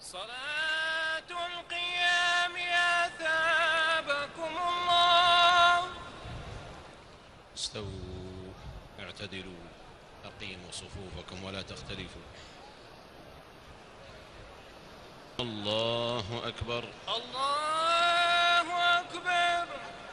صلاة القيام أثابكم الله. استووا اعتدلوا أقيموا صفوفكم ولا تختلفوا. الله أكبر الله أكبر.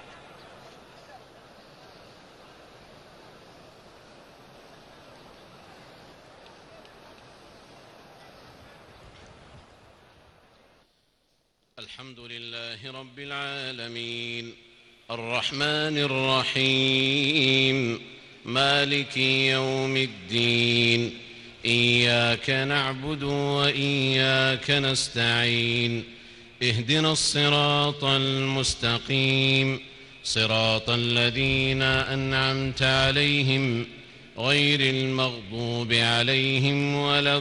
الحمد لله رب العالمين الرحمن الرحيم مالك يوم الدين إياك نعبد وإياك نستعين اهدنا الصراط المستقيم صراط الذين أنعمت عليهم غير المغضوب عليهم ولا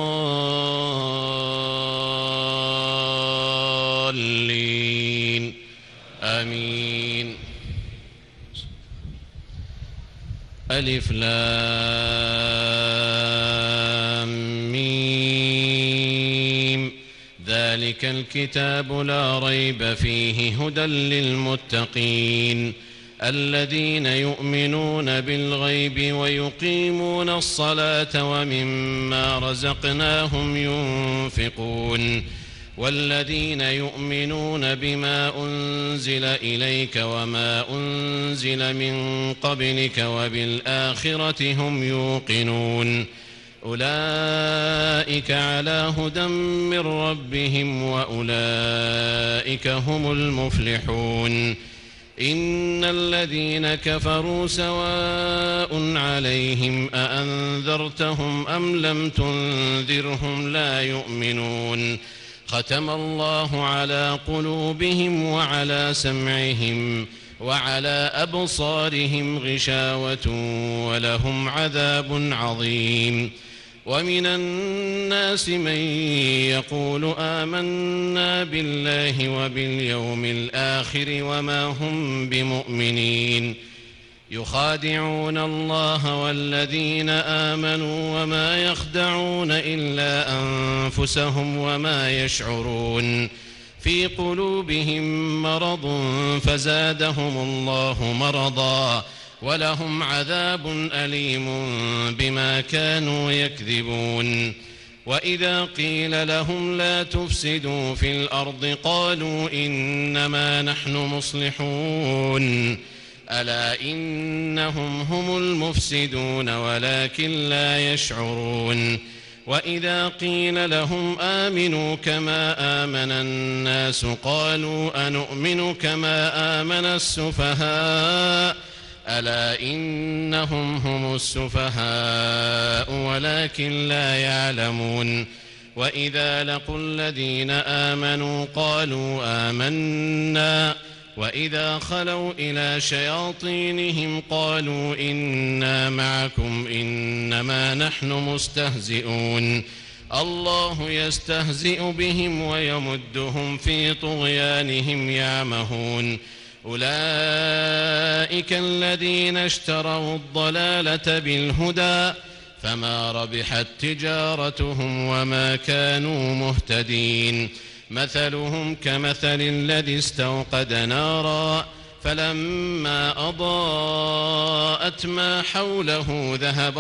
الضالين آمين. ألف لام ميم ذلك الكتاب لا ريب فيه هدى للمتقين الذين يؤمنون بالغيب ويقيمون الصلاة ومما رزقناهم ينفقون والذين يؤمنون بما أنزل إليك وما أنزل من قبلك وبالآخرة هم يوقنون أولئك على هدى من ربهم وأولئك هم المفلحون. إن الذين كفروا سواء عليهم أأنذرتهم أم لم تنذرهم لا يؤمنون ختم الله على قلوبهم وعلى سمعهم وعلى أبصارهم غشاوة ولهم عذاب عظيم. ومن الناس من يقول آمنا بالله وباليوم الآخر وما هم بمؤمنين يخادعون الله والذين آمنوا وما يخدعون إلا أنفسهم وما يشعرون في قلوبهم مرض فزادهم الله مرضا ولهم عذاب أليم بما كانوا يكذبون. وإذا قيل لهم لا تفسدوا في الأرض قالوا إنما نحن مصلحون ألا إنهم هم المفسدون ولكن لا يشعرون. وإذا قيل لهم آمنوا كما آمن الناس قالوا أنؤمن كما آمن السفهاء ألا إنهم هم السفهاء ولكن لا يعلمون. وإذا لقوا الذين آمنوا قالوا آمنا وإذا خلوا إلى شياطينهم قالوا إنا معكم إنما نحن مستهزئون الله يستهزئ بهم ويمدهم في طغيانهم يعمهون. أولئك الذين اشتروا الضلالة بالهدى فما ربحت تجارتهم وما كانوا مهتدين. مثلهم كمثل الذي استوقد نارا فلما أضاءت ما حوله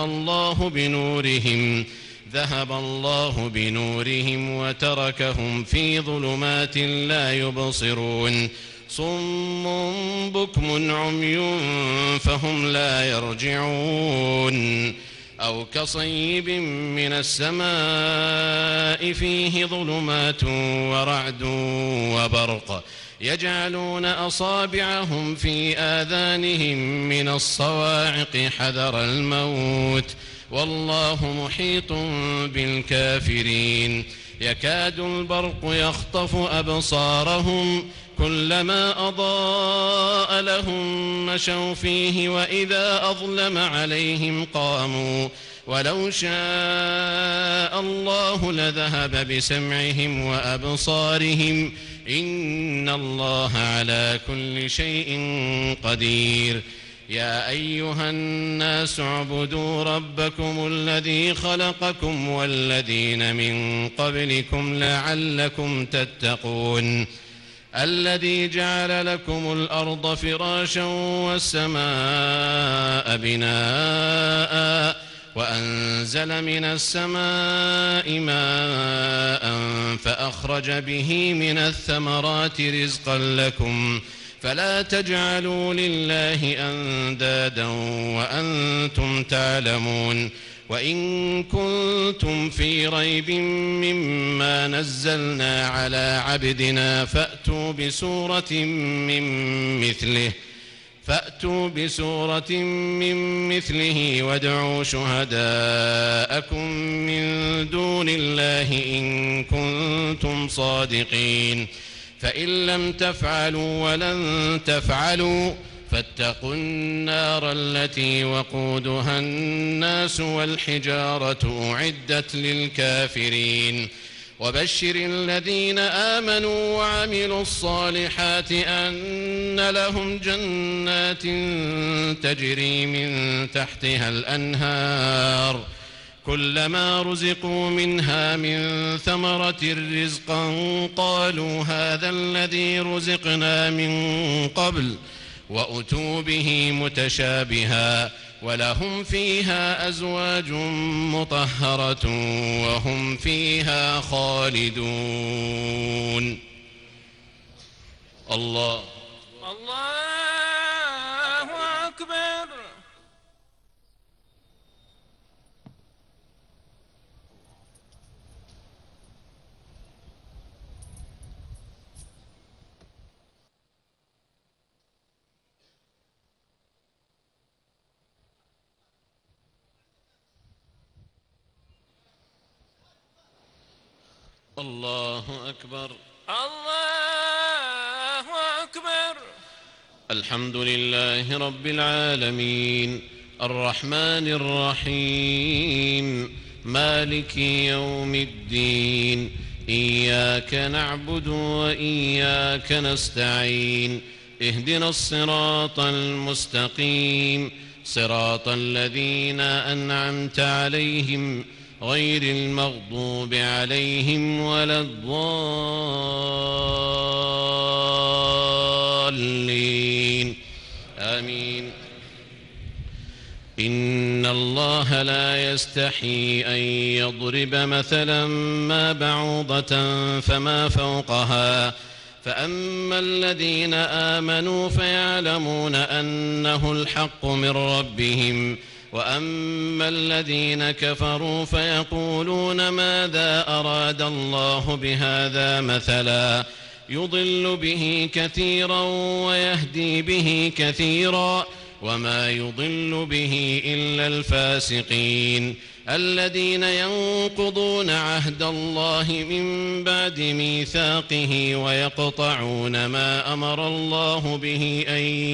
ذهب الله بنورهم وتركهم في ظلمات لا يبصرون صم بكم عمي فهم لا يرجعون. أو كصيب من السماء فيه ظلمات ورعد وبرق يجعلون أصابعهم في آذانهم من الصواعق حذر الموت والله محيط بالكافرين. يكاد البرق يخطف أبصارهم كلما أضاء لهم مشوا فيه وإذا أظلم عليهم قاموا ولو شاء الله لذهب بسمعهم وأبصارهم إن الله على كل شيء قدير. يا أيها الناس اعبدوا ربكم الذي خلقكم والذين من قبلكم لعلكم تتقون الذي جعل لكم الأرض فراشا والسماء بناء وأنزل من السماء ماء فأخرج به من الثمرات رزقا لكم فلا تجعلوا لله أندادا وأنتم تعلمون وإن كنتم في ريب مما نزلنا على عبدنا فأتوا بسورة من مثله وادعوا شهداءكم من دون الله إن كنتم صادقين فإن لم تفعلوا ولن تفعلوا فاتقوا النار التي وقودها الناس والحجارة أعدت للكافرين وبشر الذين آمنوا وعملوا الصالحات أن لهم جنات تجري من تحتها الأنهار كلما رزقوا منها من ثمرة رزقا قالوا هذا الذي رزقنا من قبل وأتوا به متشابها ولهم فيها أزواج مطهرة وهم فيها خالدون. الله أكبر. الله أكبر. الله أكبر. الحمد لله رب العالمين الرحمن الرحيم مالك يوم الدين إياك نعبد وإياك نستعين اهدنا الصراط المستقيم صراط الذين أنعمت عليهم غير المغضوب عليهم ولا الضالين آمين. إن الله لا يستحي أن يضرب مثلا ما بعوضة فما فوقها فأما الذين آمنوا فيعلمون أنه الحق من ربهم وأما الذين كفروا فيقولون ماذا أراد الله بهذا مثلا يضل به كثيرا ويهدي به كثيرا وما يضل به إلا الفاسقين الذين ينقضون عهد الله من بعد ميثاقه ويقطعون ما أمر الله به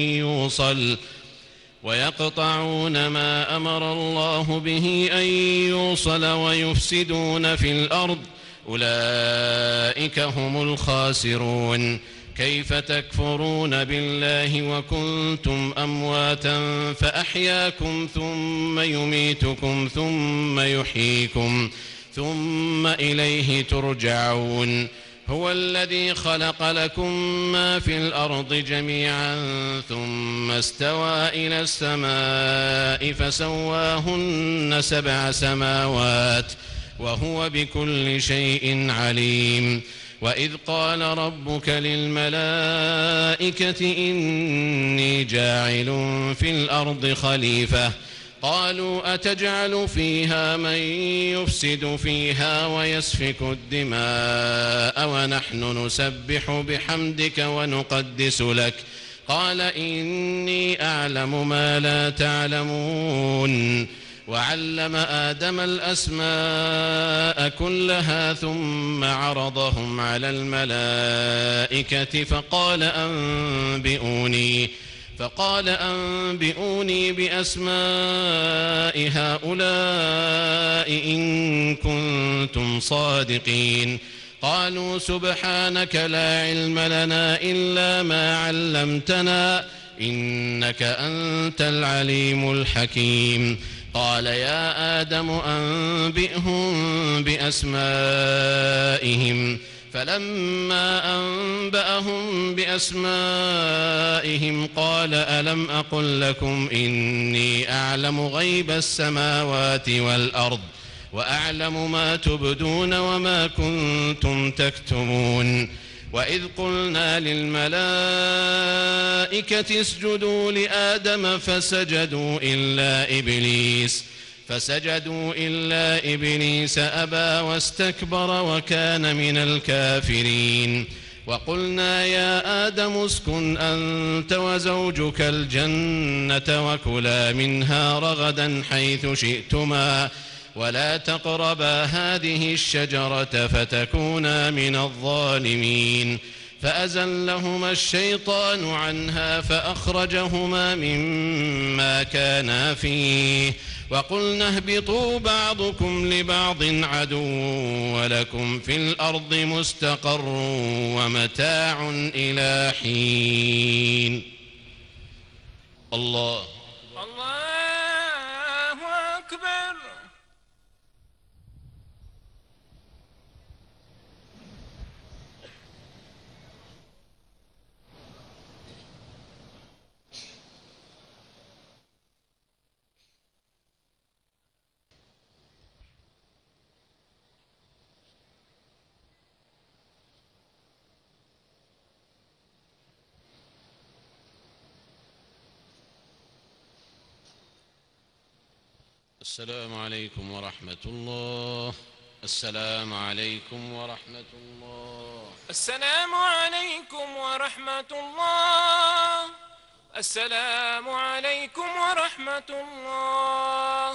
أن يوصل ويفسدون في الأرض أولئك هم الخاسرون. كيف تكفرون بالله وكنتم أمواتا فأحياكم ثم يميتكم ثم يحييكم ثم إليه ترجعون. هو الذي خلق لكم ما في الأرض جميعا ثم استوى إلى السماء فسواهن 7 سماوات وهو بكل شيء عليم. وإذ قال ربك للملائكة إني جاعل في الأرض خليفة قالوا أتجعل فيها من يفسد فيها ويسفك الدماء ونحن نسبح بحمدك ونقدس لك قال إني أعلم ما لا تعلمون. وعلم آدم الأسماء كلها ثم عرضهم على الملائكة فقال أنبئوني بأسماء هؤلاء إن كنتم صادقين. قالوا سبحانك لا علم لنا إلا ما علمتنا إنك أنت العليم الحكيم. قال يا آدم أنبئهم بأسمائهم. فلما أنبأهم بأسمائهم قال ألم أقل لكم إني أعلم غيب السماوات والأرض وأعلم ما تبدون وما كنتم تكتمون. وإذ قلنا للملائكة اسجدوا لآدم فسجدوا إلا إبليس أبى واستكبر وكان من الكافرين. وقلنا يا آدم اسكن أنت وزوجك الجنة وكلا منها رغدا حيث شئتما ولا تقربا هذه الشجرة فتكونا من الظالمين. فأزلهما الشيطان عنها فأخرجهما مما كانا فيه وقلنا اهبطوا بعضكم لبعض عدو ولكم في الأرض مستقر ومتاع إلى حين. الله أكبر. السلام عليكم ورحمة الله. السلام عليكم ورحمة الله. السلام عليكم ورحمة الله. السلام عليكم ورحمة الله.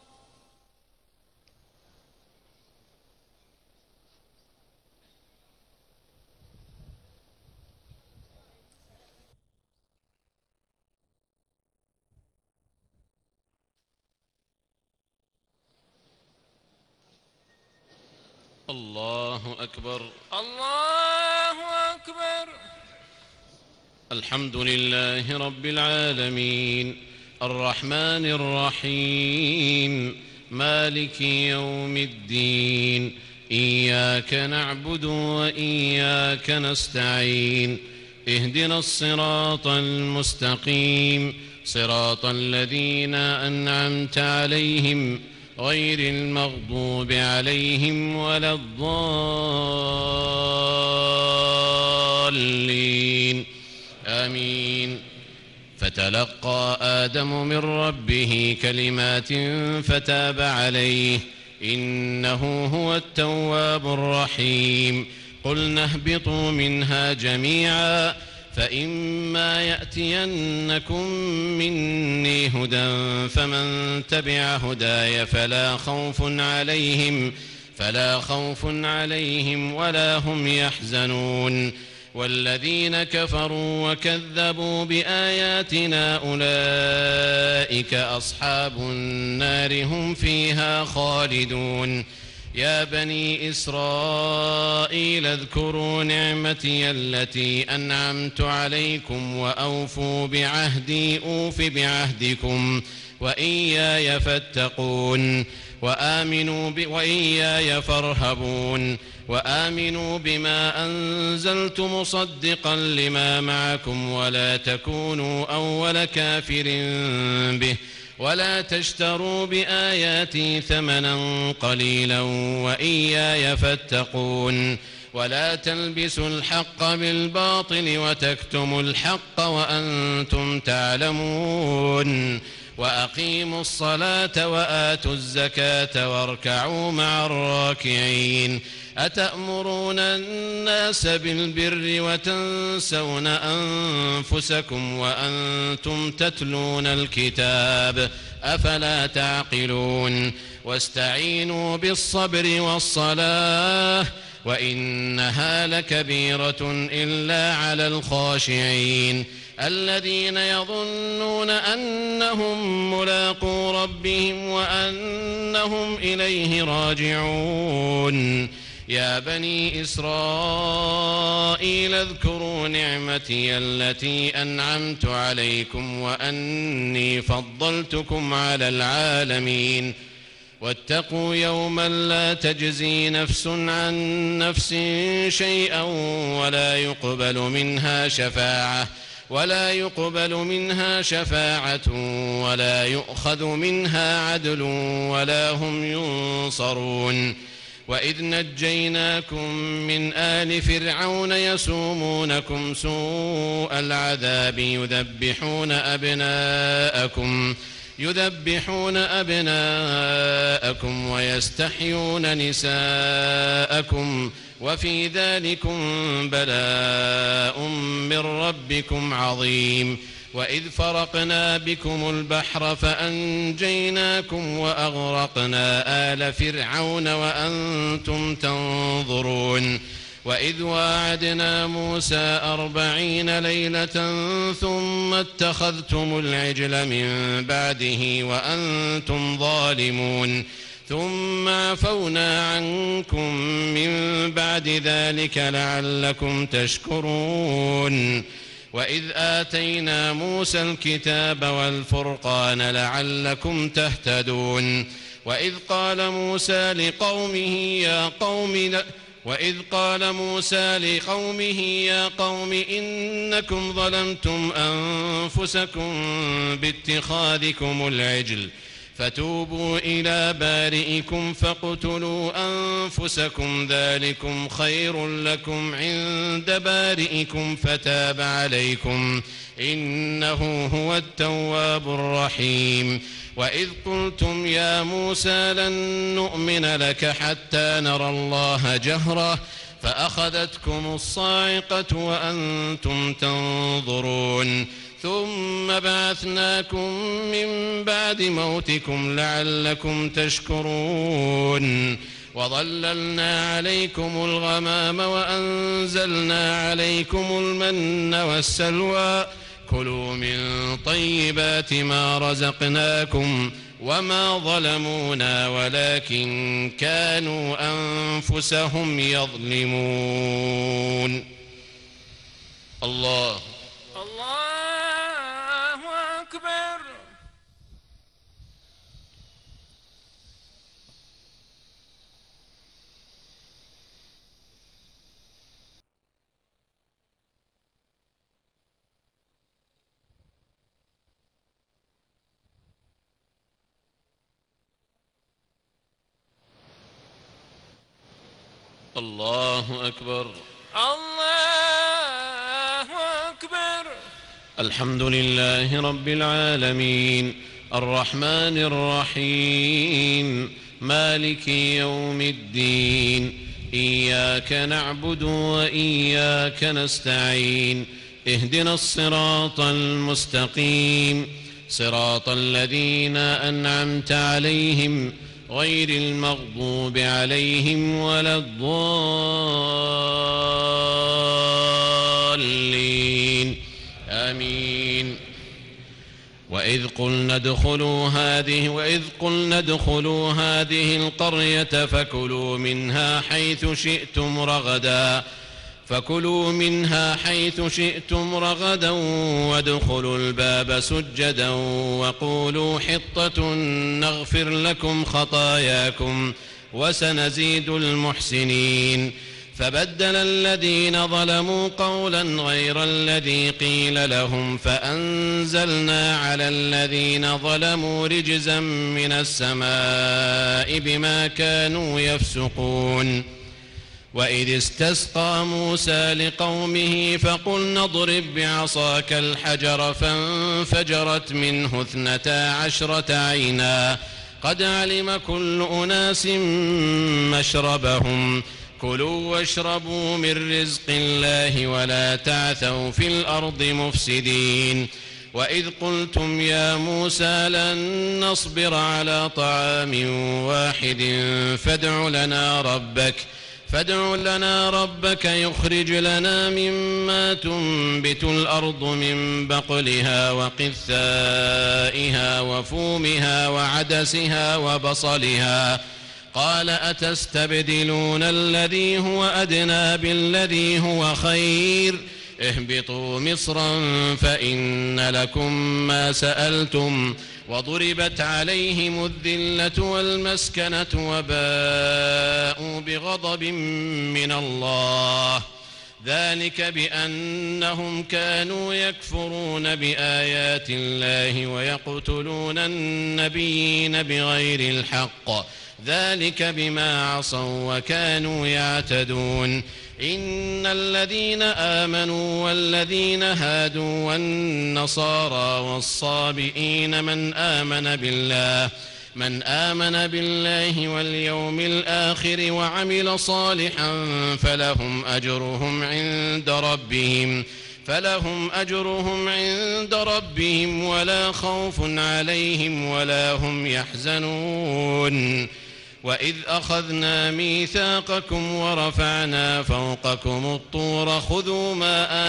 الله أكبر. الله أكبر. الحمد لله رب العالمين الرحمن الرحيم مالك يوم الدين إياك نعبد وإياك نستعين اهدنا الصراط المستقيم صراط الذين أنعمت عليهم غير المغضوب عليهم ولا الضالين آمين. فتلقى آدم من ربه كلمات فتاب عليه إنه هو التواب الرحيم. قلنا اهبطوا منها جميعا فإما يأتينكم مني هدى فمن تبع هداي فلا خوف عليهم ولا هم يحزنون. والذين كفروا وكذبوا بآياتنا أولئك أصحاب النار هم فيها خالدون. يا بني إسرائيل اذكروا نعمتي التي أنعمت عليكم وأوفوا بعهدي أوف بعهدكم وإياي فاتقون وإياي فارهبون. وآمنوا بما أنزلت مصدقا لما معكم ولا تكونوا أول كافر به ولا تشتروا بآياتي ثمنا قليلا وإياي فاتقون. ولا تلبسوا الحق بالباطل وتكتموا الحق وأنتم تعلمون. وأقيموا الصلاة وآتوا الزكاة واركعوا مع الراكعين. أتأمرون الناس بالبر وتنسون أنفسكم وأنتم تتلون الكتاب أفلا تعقلون. واستعينوا بالصبر والصلاة وإنها لكبيرة إلا على الخاشعين الذين يظنون أنهم ملاقو ربهم وأنهم إليه راجعون. يا بني إسرائيل اذكروا نعمتي التي أنعمت عليكم وأني فضلتكم على العالمين واتقوا يوما لا تجزي نفس عن نفس شيئا ولا يقبل منها شفاعة ولا يؤخذ منها عدل ولا هم ينصرون وإذ نجيناكم من آل فرعون يسومونكم سوء العذاب يذبحون أبناءكم ويستحيون نساءكم وفي ذلكم بلاء من ربكم عظيم وإذ فرقنا بكم البحر فأنجيناكم وأغرقنا آل فرعون وأنتم تنظرون وإذ واعدنا موسى 40 ليلة ثم اتخذتم العجل من بعده وأنتم ظالمون ثم عفونا عنكم من بعد ذلك لعلكم تشكرون وإذ آتينا موسى الكتاب والفرقان لعلكم تهتدون وإذ قال موسى لقومه يا قوم إنكم ظلمتم أنفسكم باتخاذكم العجل فتوبوا إلى بارئكم فاقتلوا أنفسكم ذلكم خير لكم عند بارئكم فتاب عليكم إنه هو التواب الرحيم وإذ قلتم يا موسى لن نؤمن لك حتى نرى الله جهرة فأخذتكم الصاعقة وأنتم تنظرون ثم بعثناكم من بعد موتكم لعلكم تشكرون وظللنا عليكم الغمام وأنزلنا عليكم المن والسلوى كلوا من طيبات ما رزقناكم وما ظلمونا ولكن كانوا أنفسهم يظلمون. الله أكبر. الله أكبر. الله أكبر. الحمد لله رب العالمين الرحمن الرحيم مالك يوم الدين إياك نعبد وإياك نستعين اهدنا الصراط المستقيم صراط الذين أنعمت عليهم غير المغضوب عليهم ولا الضالين آمين. وإذ قلنا ادخلوا هذه القرية فكلوا منها حيث شئتم رغدا وادخلوا الباب سجدا وقولوا حطة نغفر لكم خطاياكم وسنزيد المحسنين. فبدل الذين ظلموا قولا غير الذي قيل لهم فأنزلنا على الذين ظلموا رجزا من السماء بما كانوا يفسقون. وإذ استسقى موسى لقومه فقلنا اضرب بعصاك الحجر فانفجرت منه 12 عينا قد علم كل أناس مشربهم كلوا واشربوا من رزق الله ولا تعثوا في الأرض مفسدين. وإذ قلتم يا موسى لن نصبر على طعام واحد فادع لنا ربك يخرج لنا مما تنبت الأرض من بقلها وقثائها وفومها وعدسها وبصلها قال أتستبدلون الذي هو أدنى بالذي هو خير اهبطوا مصرا فإن لكم ما سألتم وضربت عليهم الذلة والمسكنة وباءوا بغضب من الله ذلك بأنهم كانوا يكفرون بآيات الله ويقتلون النبيين بغير الحق ذلك بما عصوا وكانوا يعتدون إن الذين آمنوا والذين هادوا والنصارى والصابئين من آمن بالله واليوم الآخر وعمل صالحا فلهم أجرهم عند ربهم ولا خوف عليهم ولا هم يحزنون وإذ أخذنا ميثاقكم ورفعنا فوقكم الطور خذوا ما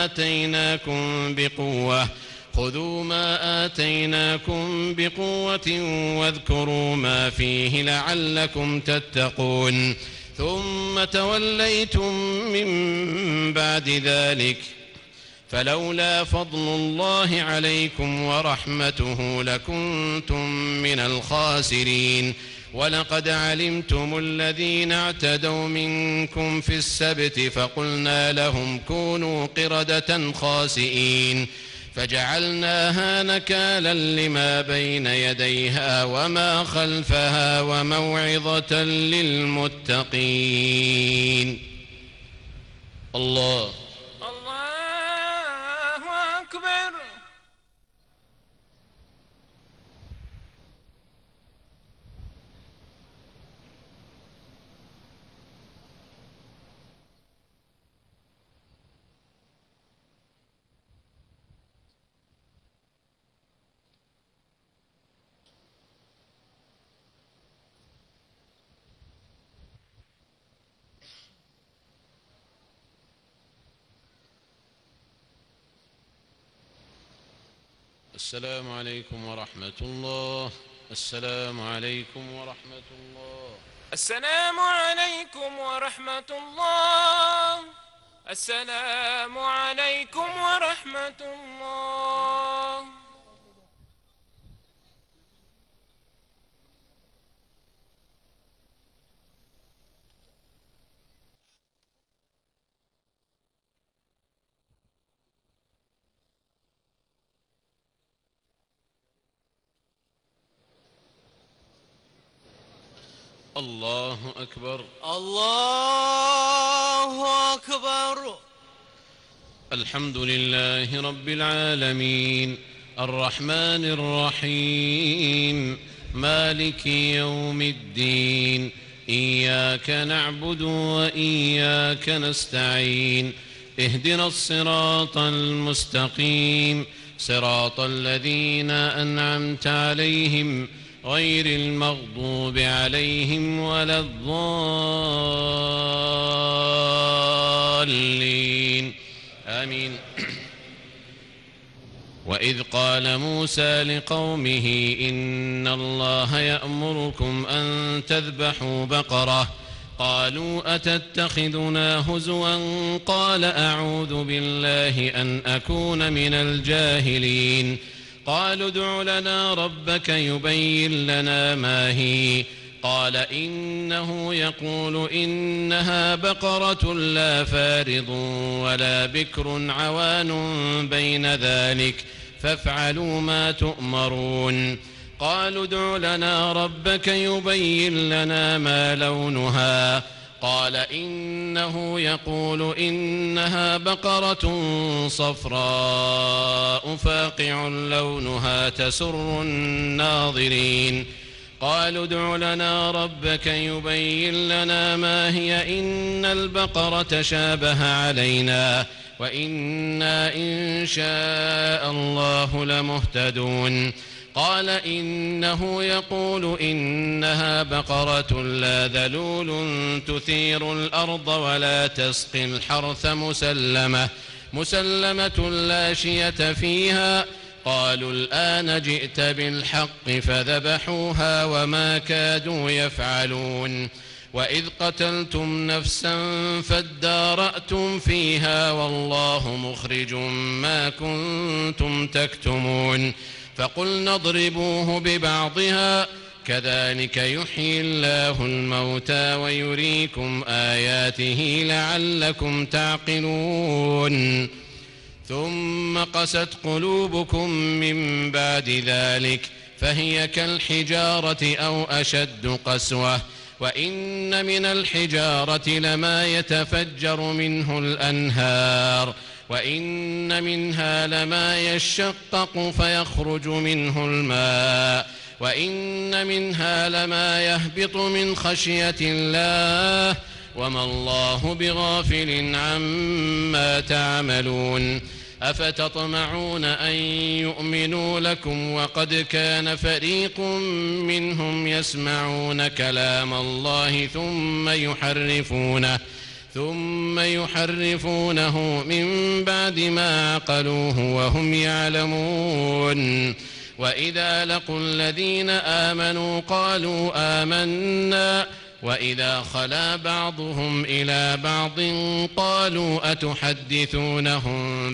آتيناكم بقوة واذكروا ما فيه لعلكم تتقون ثم توليتم من بعد ذلك فلولا فضل الله عليكم ورحمته لكنتم من الخاسرين ولقد علمتم الذين اعتدوا منكم في السبت فقلنا لهم كونوا قردة خاسئين فجعلناها نكالا لما بين يديها وما خلفها وموعظة للمتقين. الله أكبر. السلام عليكم ورحمة الله. السلام عليكم ورحمة الله. السلام عليكم ورحمة الله. السلام عليكم ورحمة الله. الله أكبر. الله أكبر. الحمد لله رب العالمين الرحمن الرحيم مالك يوم الدين إياك نعبد وإياك نستعين اهدنا الصراط المستقيم صراط الذين أنعمت عليهم غير المغضوب عليهم ولا الضالين آمين. وإذ قال موسى لقومه إن الله يأمركم أن تذبحوا بقرة قالوا أتتخذنا هزوا قال أعوذ بالله أن أكون من الجاهلين قالوا ادع لنا ربك يبين لنا ما هي قال إنه يقول إنها بقرة لا فارض ولا بكر عوان بين ذلك فافعلوا ما تؤمرون قالوا ادع لنا ربك يبين لنا ما لونها قال إنه يقول إنها بقرة صفراء فاقع لونها تسر الناظرين قالوا ادع لنا ربك يبين لنا ما هي إن البقرة شابه علينا وإنا إن شاء الله لمهتدون قال إنه يقول إنها بقرة لا ذلول تثير الأرض ولا تسقي الحرث مسلمة لا شية فيها قالوا الآن جئت بالحق فذبحوها وما كادوا يفعلون وإذ قتلتم نفسا فادارأتم فيها والله مخرج ما كنتم تكتمون فقلنا اضربوه ببعضها كذلك يحيي الله الموتى ويريكم آياته لعلكم تعقلون ثم قست قلوبكم من بعد ذلك فهي كالحجارة أو أشد قسوة وإن من الحجارة لما يتفجر منه الأنهار وإن منها لما يشقق فيخرج منه الماء وإن منها لما يهبط من خشية الله وما الله بغافل عما تعملون أفتطمعون أن يؤمنوا لكم وقد كان فريق منهم يسمعون كلام الله ثم يحرفونه من بعد ما عقلوه وهم يعلمون وإذا لقوا الذين آمنوا قالوا آمنا وإذا خلا بعضهم إلى بعض قالوا أتحدثونهم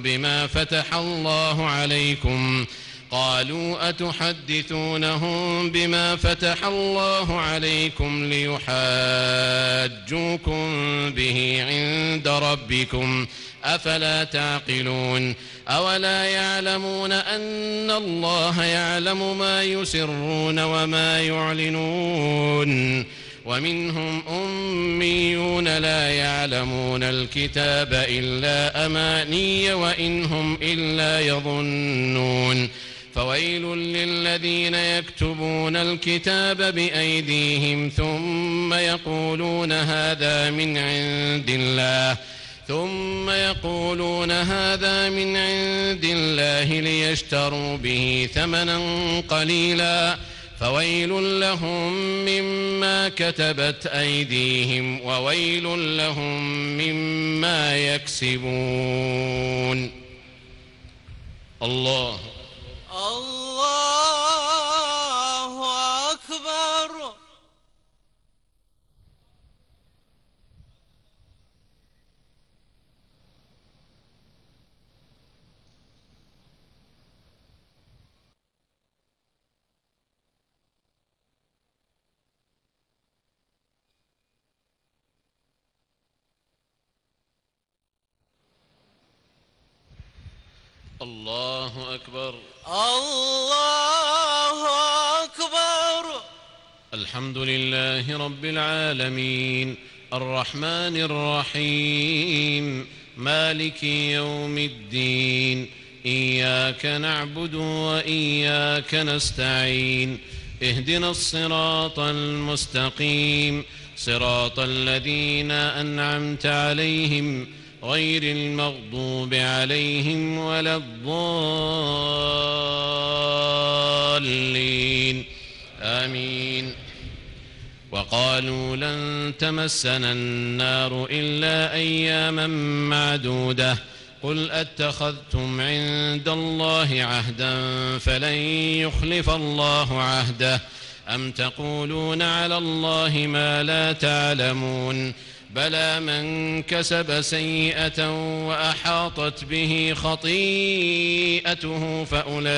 بما فتح الله عليكم ليحاجوكم به عند ربكم أفلا تعقلون أولا يعلمون أن الله يعلم ما يسرون وما يعلنون ومنهم أميون لا يعلمون الكتاب إلا أماني وإن هم إلا يظنون فويل للذين يكتبون الكتاب بأيديهم ثم يقولون هذا من عند الله ليشتروا به ثمنا قليلا فويل لهم مما كتبت أيديهم وويل لهم مما يكسبون. الله أكبر. الله أكبر. الله أكبر. الحمد لله رب العالمين الرحمن الرحيم مالك يوم الدين إياك نعبد وإياك نستعين اهدنا الصراط المستقيم صراط الذين أنعمت عليهم غير المغضوب عليهم ولا الضالين آمين. وقالوا لن تمسنا النار إلا أياما معدودة قل أتخذتم عند الله عهدا فلن يخلف الله عهده أم تقولون على الله ما لا تعلمون بلى من كسب سيئة وأحاطت به خطيئته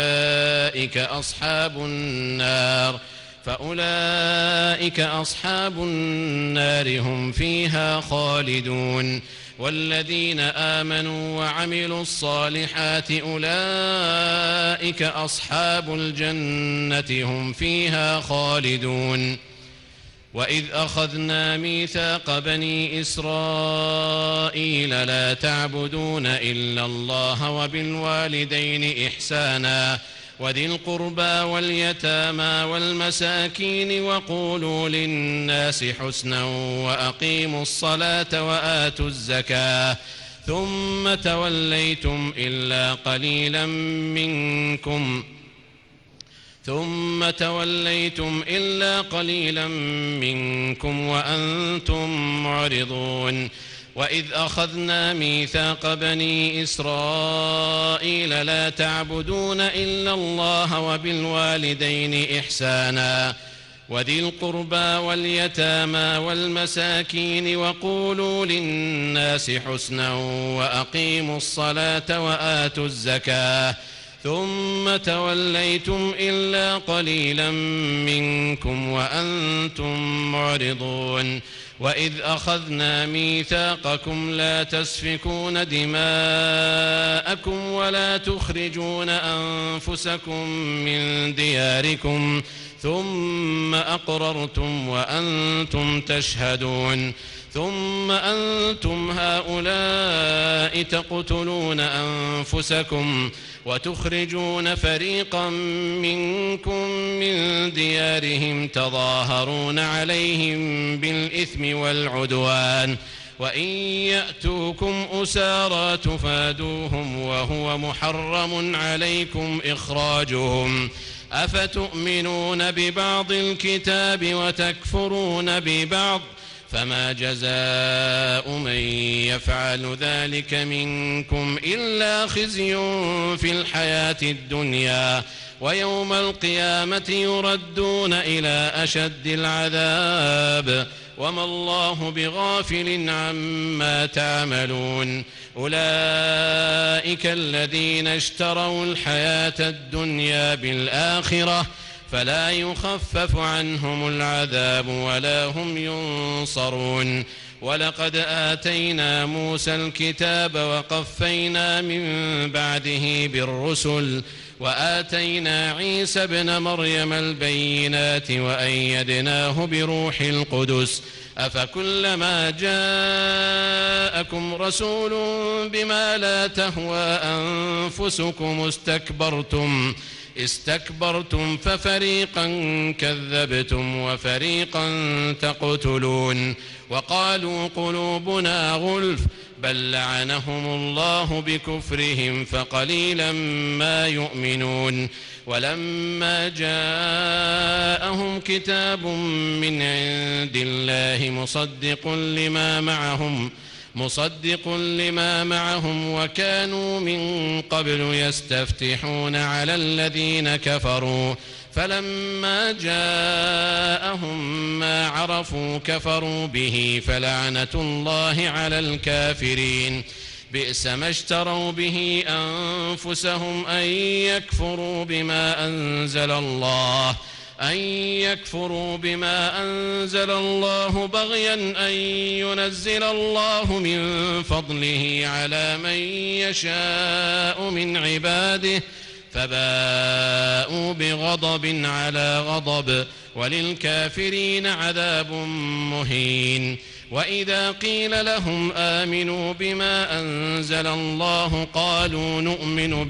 فأولئك أصحاب النار هم فيها خالدون والذين آمنوا وعملوا الصالحات أولئك أصحاب الجنة هم فيها خالدون. وإذ أخذنا ميثاق بني إسرائيل لا تعبدون إلا الله وبالوالدين إحسانا وذي القربى واليتامى والمساكين وقولوا للناس حسنا وأقيموا الصلاة وآتوا الزكاة ثم توليتم إلا قليلا منكم وأنتم معرضون وإذ أخذنا ميثاق بني إسرائيل لا تعبدون إلا الله وبالوالدين إحسانا وذي القربى واليتامى والمساكين وقولوا للناس حسنا وأقيموا الصلاة وآتوا الزكاة ثم توليتم إلا قليلا منكم وأنتم معرضون وإذ أخذنا ميثاقكم لا تسفكون دماءكم ولا تخرجون أنفسكم من دياركم ثم أقررتم وأنتم تشهدون ثم أنتم هؤلاء تقتلون أنفسكم وتخرجون فريقا منكم من ديارهم تظاهرون عليهم بالإثم والعدوان وإن يأتوكم أسارى تفادوهم وهو محرم عليكم إخراجهم أفتؤمنون ببعض الكتاب وتكفرون ببعض فما جزاء من يفعل ذلك منكم إلا خزي في الحياة الدنيا ويوم القيامة يردون إلى أشد العذاب وما الله بغافل عما تعملون أولئك الذين اشتروا الحياة الدنيا بالآخرة فلا يخفف عنهم العذاب ولا هم ينصرون ولقد آتينا موسى الكتاب وقفينا من بعده بالرسل وآتينا عيسى ابن مريم البينات وأيدناه بروح القدس أفكلما جاءكم رسول بما لا تهوى أنفسكم استكبرتم ففريقا كذبتم وفريقا تقتلون وقالوا قلوبنا غلف بل لعنهم الله بكفرهم فقليلا ما يؤمنون ولما جاءهم كتاب من عند الله مصدق لما معهم وكانوا من قبل يستفتحون على الذين كفروا فلما جاءهم ما عرفوا كفروا به فلعنة الله على الكافرين بئس ما اشتروا به أنفسهم أن يكفروا بما أنزل الله بغيا أن ينزل الله من فضله على من يشاء من عباده فباءوا بغضب على غضب وللكافرين عذاب مهين وإذا قيل لهم آمنوا بما أنزل الله قالوا نؤمن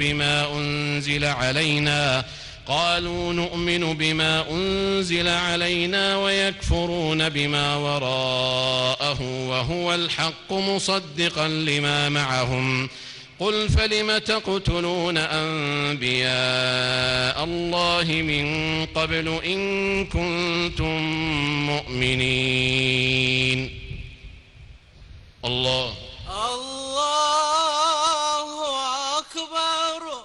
بما أنزل علينا ويكفرون بما وراءه وهو الحق مصدقا لما معهم قل فلم تقتلون أنبياء الله من قبل إن كنتم مؤمنين الله أكبر.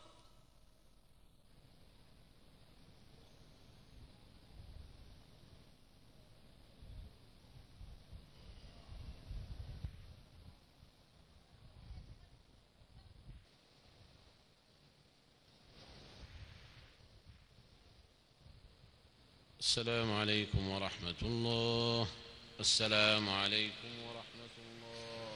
السلام عليكم ورحمة الله. السلام عليكم ورحمة الله.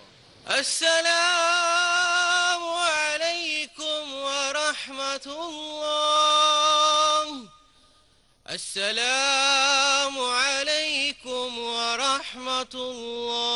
السلام عليكم ورحمة الله. السلام عليكم ورحمة الله.